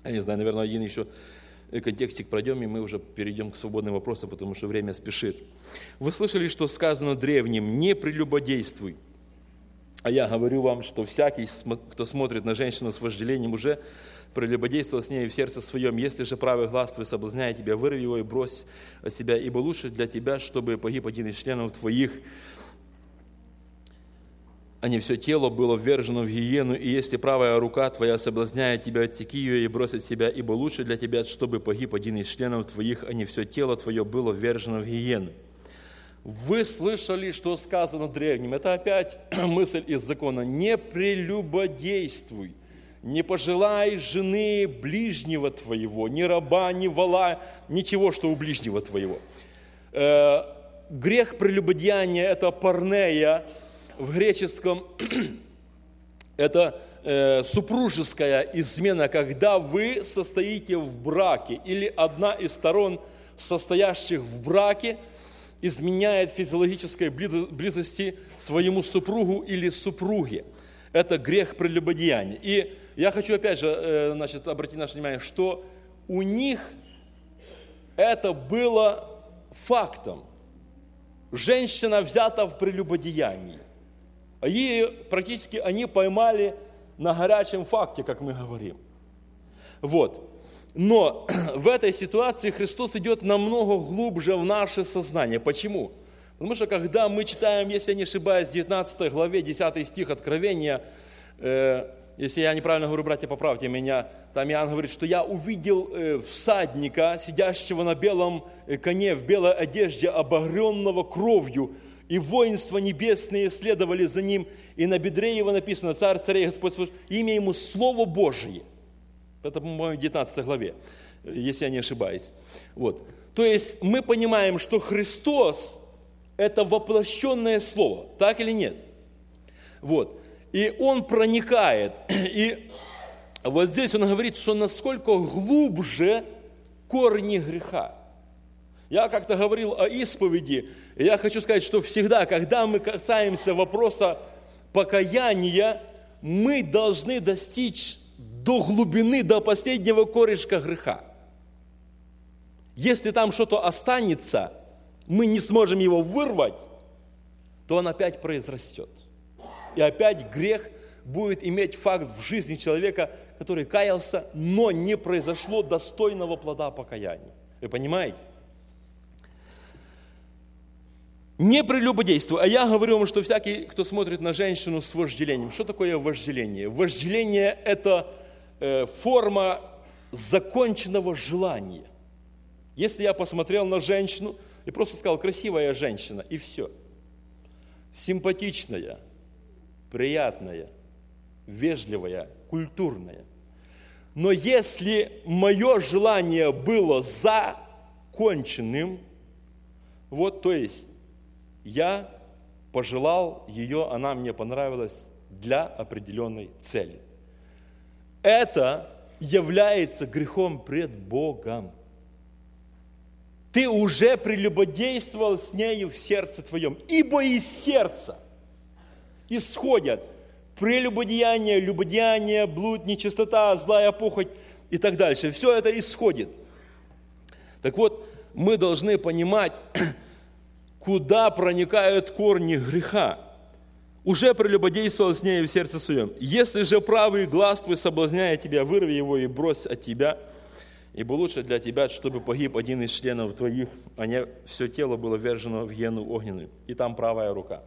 Я не знаю, наверное, один еще контекстик пройдем, и мы уже перейдем к свободным вопросам, потому что время спешит. Вы слышали, что сказано древним: «Не прелюбодействуй». А я говорю вам, что всякий, кто смотрит на женщину с вожделением, уже прелюбодействовал с ней в сердце своем. Если же правый глаз твой соблазняет тебя, вырви его и брось от себя, ибо лучше для тебя, чтобы погиб один из членов твоих, а не все тело было ввержено в гиену. И если правая рука твоя соблазняет тебя, отсеки ее и брось от себя, ибо лучше для тебя, чтобы погиб один из членов твоих, а не все тело твое было ввержено в гиену». Вы слышали, что сказано древним. Это опять мысль из закона. «Не прелюбодействуй, не пожелай жены ближнего твоего, ни раба, ни вола, ничего, что у ближнего твоего». Грех прелюбодеяния – это порнея, в греческом это супружеская измена, когда вы состоите в браке, или одна из сторон, состоящих в браке, изменяет физиологической близости своему супругу или супруге. Это грех прелюбодеяния. И я хочу опять же обратить наше внимание, что у них это было фактом. Женщина взята в прелюбодеянии. И практически они поймали на горячем факте, как мы говорим. Вот. Но в этой ситуации Христос идет намного глубже в наше сознание. Почему? Потому что когда мы читаем, если я не ошибаюсь, в 19 главе, 10 стих Откровения, если я неправильно говорю, братья, поправьте меня, там Иоанн говорит, что я увидел всадника, сидящего на белом коне, в белой одежде, обогренного кровью, и воинства небесные следовали за ним, и на бедре его написано: «Царь царей, Господь, имя ему Слово Божие». Это, по-моему, в 19 главе, если я не ошибаюсь. Вот. То есть мы понимаем, что Христос – это воплощенное Слово, так или нет? Вот. И Он проникает. И вот здесь Он говорит, что насколько глубже корни греха. Я как-то говорил о исповеди, и я хочу сказать, что всегда, когда мы касаемся вопроса покаяния, мы должны достичь до глубины, до последнего корешка греха. Если там что-то останется, мы не сможем его вырвать, то он опять произрастет. И опять грех будет иметь факт в жизни человека, который каялся, но не произошло достойного плода покаяния. Вы понимаете? Не прелюбодействуй. А я говорю вам, что всякий, кто смотрит на женщину с вожделением. Что такое вожделение? Вожделение – это форма законченного желания. Если я посмотрел на женщину и просто сказал: красивая женщина, и все. Симпатичная, приятная, вежливая, культурная. Но если мое желание было законченным, вот, то есть я пожелал ее, она мне понравилась для определенной цели. Это является грехом пред Богом. Ты уже прелюбодействовал с нею в сердце твоем, ибо из сердца исходят прелюбодеяние, любодеяние, блуд, нечистота, злая похоть и так дальше. Все это исходит. Так вот, мы должны понимать, куда проникают корни греха. Уже прелюбодействовал с нею в сердце своем. Если же правый глаз твой соблазняет тебя, вырви его и брось от тебя, ибо лучше для тебя, чтобы погиб один из членов твоих, а не все тело было ввержено в гиену огненную. И там правая рука.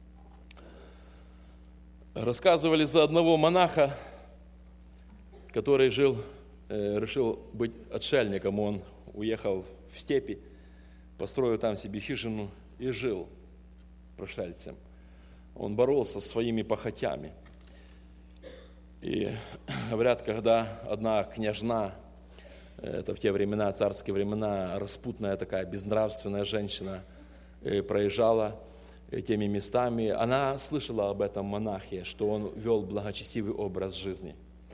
Рассказывали за одного монаха, который решил быть отшельником. Он уехал в степи, построил там себе хижину и жил пришельцем. Он боролся со своими похотями. И говорят, когда одна княжна, это в те времена, царские времена, распутная такая, безнравственная женщина, проезжала теми местами, она слышала об этом монахе, что он вел благочестивый образ жизни.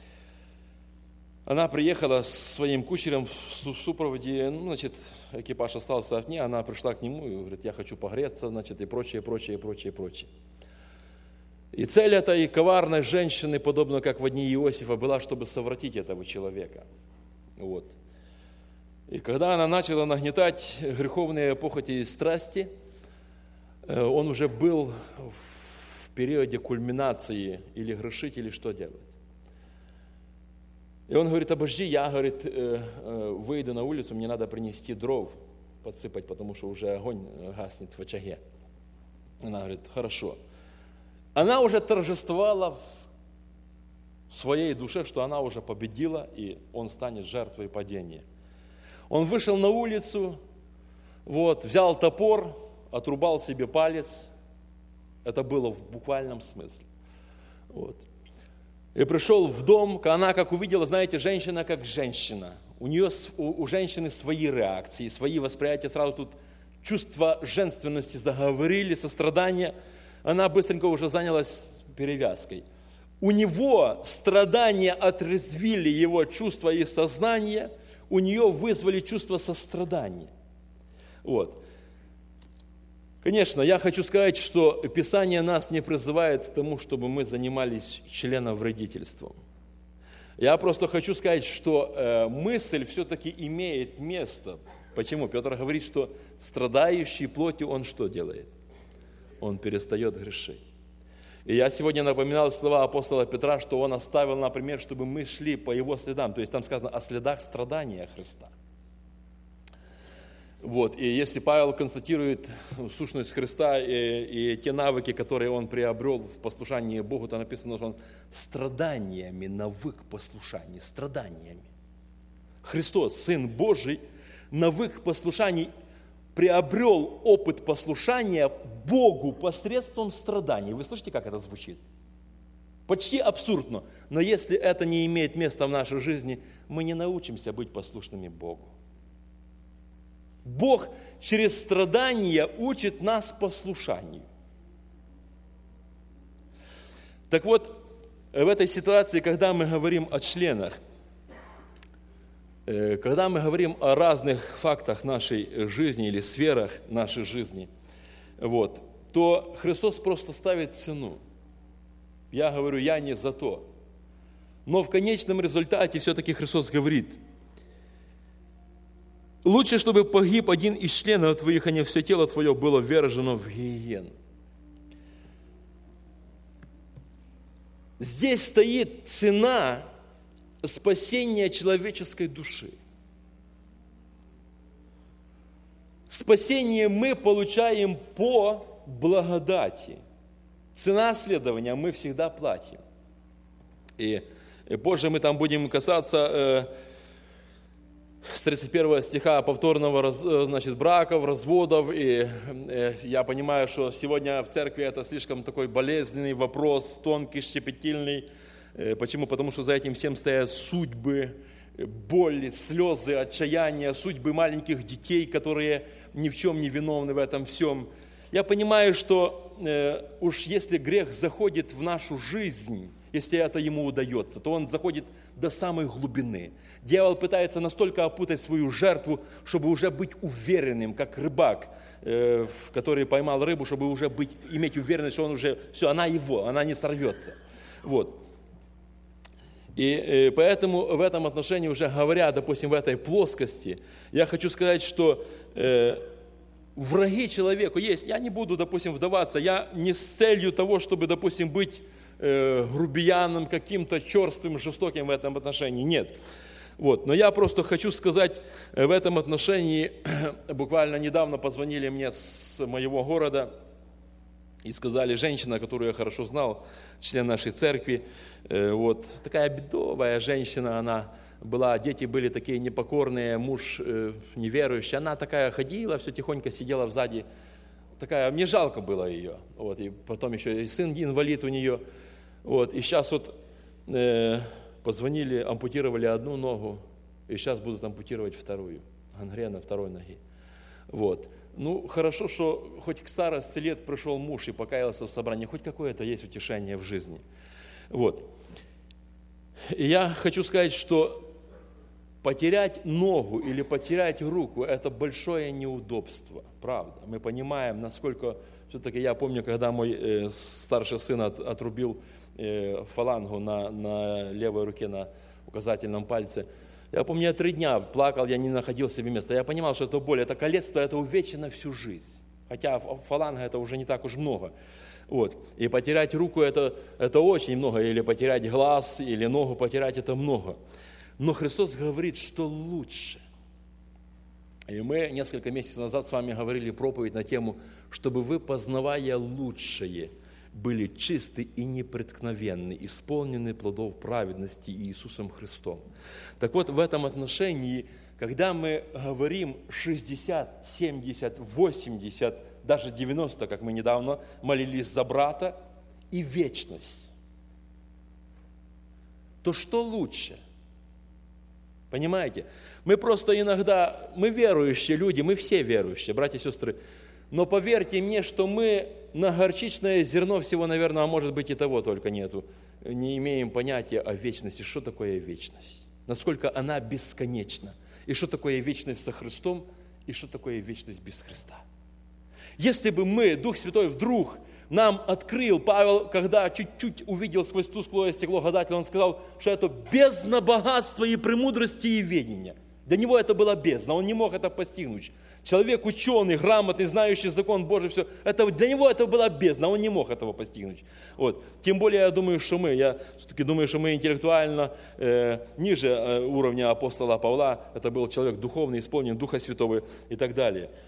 Она приехала с своим кучером в супроводе, экипаж остался от ней, она пришла к нему и говорит: я хочу погреться, и прочее. И цель этой коварной женщины, подобно как в дни Иосифа, была, чтобы совратить этого человека. Вот. И когда она начала нагнетать греховные похоти и страсти, он уже был в периоде кульминации или грешить, или что делать. И он говорит: обожди, я, говорит, выйду на улицу, мне надо принести дров, подсыпать, потому что уже огонь гаснет в очаге. Она говорит: хорошо. Она уже торжествовала в своей душе, что она уже победила, и он станет жертвой падения. Он вышел на улицу, вот, взял топор, отрубал себе палец. Это было в буквальном смысле. Вот. И пришел в дом, она как увидела, знаете, женщина как женщина. У женщины свои реакции, свои восприятия. Сразу тут чувства женственности заговорили, сострадания. Она быстренько уже занялась перевязкой. У него страдания отрезвили его чувства и сознание, у нее вызвали чувство сострадания. Вот. Конечно, я хочу сказать, что Писание нас не призывает к тому, чтобы мы занимались членовредительством. Я просто хочу сказать, что мысль все-таки имеет место. Почему? Петр говорит, что страдающий плотью он что делает? Он перестает грешить. И я сегодня напоминал слова апостола Петра, что он оставил, например, чтобы мы шли по его следам. То есть там сказано о следах страдания Христа. Вот. И если Павел констатирует сущность Христа и те навыки, которые он приобрел в послушании Богу, то написано, что он страданиями навык послушания, страданиями. Христос, Сын Божий, навык послушаний, приобрел опыт послушания Богу посредством страданий. Вы слышите, как это звучит? Почти абсурдно. Но если это не имеет места в нашей жизни, мы не научимся быть послушными Богу. Бог через страдания учит нас послушанию. Так вот, в этой ситуации, когда мы говорим о членах, когда мы говорим о разных фактах нашей жизни или сферах нашей жизни, вот, то Христос просто ставит цену. Я говорю, я не за то. Но в конечном результате все-таки Христос говорит: лучше, чтобы погиб один из членов твоих, а не все тело твое было ввержено в гиену. Здесь стоит цена спасения человеческой души. Спасение мы получаем по благодати. Цена следования мы всегда платим. И позже мы там будем касаться с 31 стиха повторного браков, разводов. И я понимаю, что сегодня в церкви это слишком такой болезненный вопрос, тонкий, щепетильный. Почему? Потому что за этим всем стоят судьбы, боли, слезы, отчаяние, судьбы маленьких детей, которые ни в чем не виновны в этом всем. Я понимаю, что уж если грех заходит в нашу жизнь, если это ему удается, то он заходит до самой глубины. Дьявол пытается настолько опутать свою жертву, чтобы уже быть уверенным, как рыбак, который поймал рыбу, чтобы уже иметь уверенность, что он уже, все, она его, она не сорвется. Вот. И поэтому в этом отношении, уже говоря, допустим, в этой плоскости, я хочу сказать, что враги человеку есть. Я не буду, допустим, вдаваться, я не с целью того, чтобы, допустим, быть грубияном, каким-то черствым, жестоким в этом отношении. Нет. Вот. Но я просто хочу сказать в этом отношении, буквально недавно позвонили мне с моего города и сказали, женщина, которую я хорошо знал, член нашей церкви, вот, такая бедовая женщина она была, дети были такие непокорные, муж неверующий, она такая ходила, все тихонько сидела сзади, такая, мне жалко было ее, вот, и потом еще и сын инвалид у нее, вот, и сейчас вот позвонили, ампутировали одну ногу, и сейчас будут ампутировать вторую, гангрена второй ноги, вот. Ну, хорошо, что хоть к старости лет пришел муж и покаялся в собрании, хоть какое-то есть утешение в жизни. Вот. И я хочу сказать, что потерять ногу или потерять руку – это большое неудобство, правда. Мы понимаем, насколько, все-таки я помню, когда мой старший сын отрубил фалангу на левой руке, на указательном пальце, Я помню, я 3 дня плакал, я не находил себе места. Я понимал, что это боль, это калецтво, это увечье на всю жизнь. Хотя фаланга это уже не так уж много. Вот. И потерять руку это очень много, или потерять глаз, или ногу потерять это много. Но Христос говорит, что лучше. И мы несколько месяцев назад с вами говорили проповедь на тему, чтобы вы, познавая лучшее, были чисты и непреткновенны, исполнены плодов праведности Иисусом Христом. Так вот, в этом отношении, когда мы говорим 60, 70, 80, даже 90, как мы недавно молились за брата, и вечность, то что лучше? Понимаете? Мы просто иногда, мы верующие люди, мы все верующие, братья и сестры, но поверьте мне, что мы на горчичное зерно всего, наверное, а может быть и того только нету, не имеем понятия о вечности. Что такое вечность? Насколько она бесконечна? И что такое вечность со Христом? И что такое вечность без Христа? Если бы мы, Дух Святой, вдруг нам открыл, Павел, когда чуть-чуть увидел сквозь тусклое стекло гадателя, он сказал, что это бездна богатства и премудрости и ведения. Для него это была бездна, он не мог это постигнуть. Человек ученый, грамотный, знающий закон Божий, все, для него это была бездна, он не мог этого постигнуть. Вот. Тем более я думаю, что я все-таки думаю, что мы интеллектуально ниже уровня апостола Павла, это был человек духовный, исполнен Духа Святого и так далее.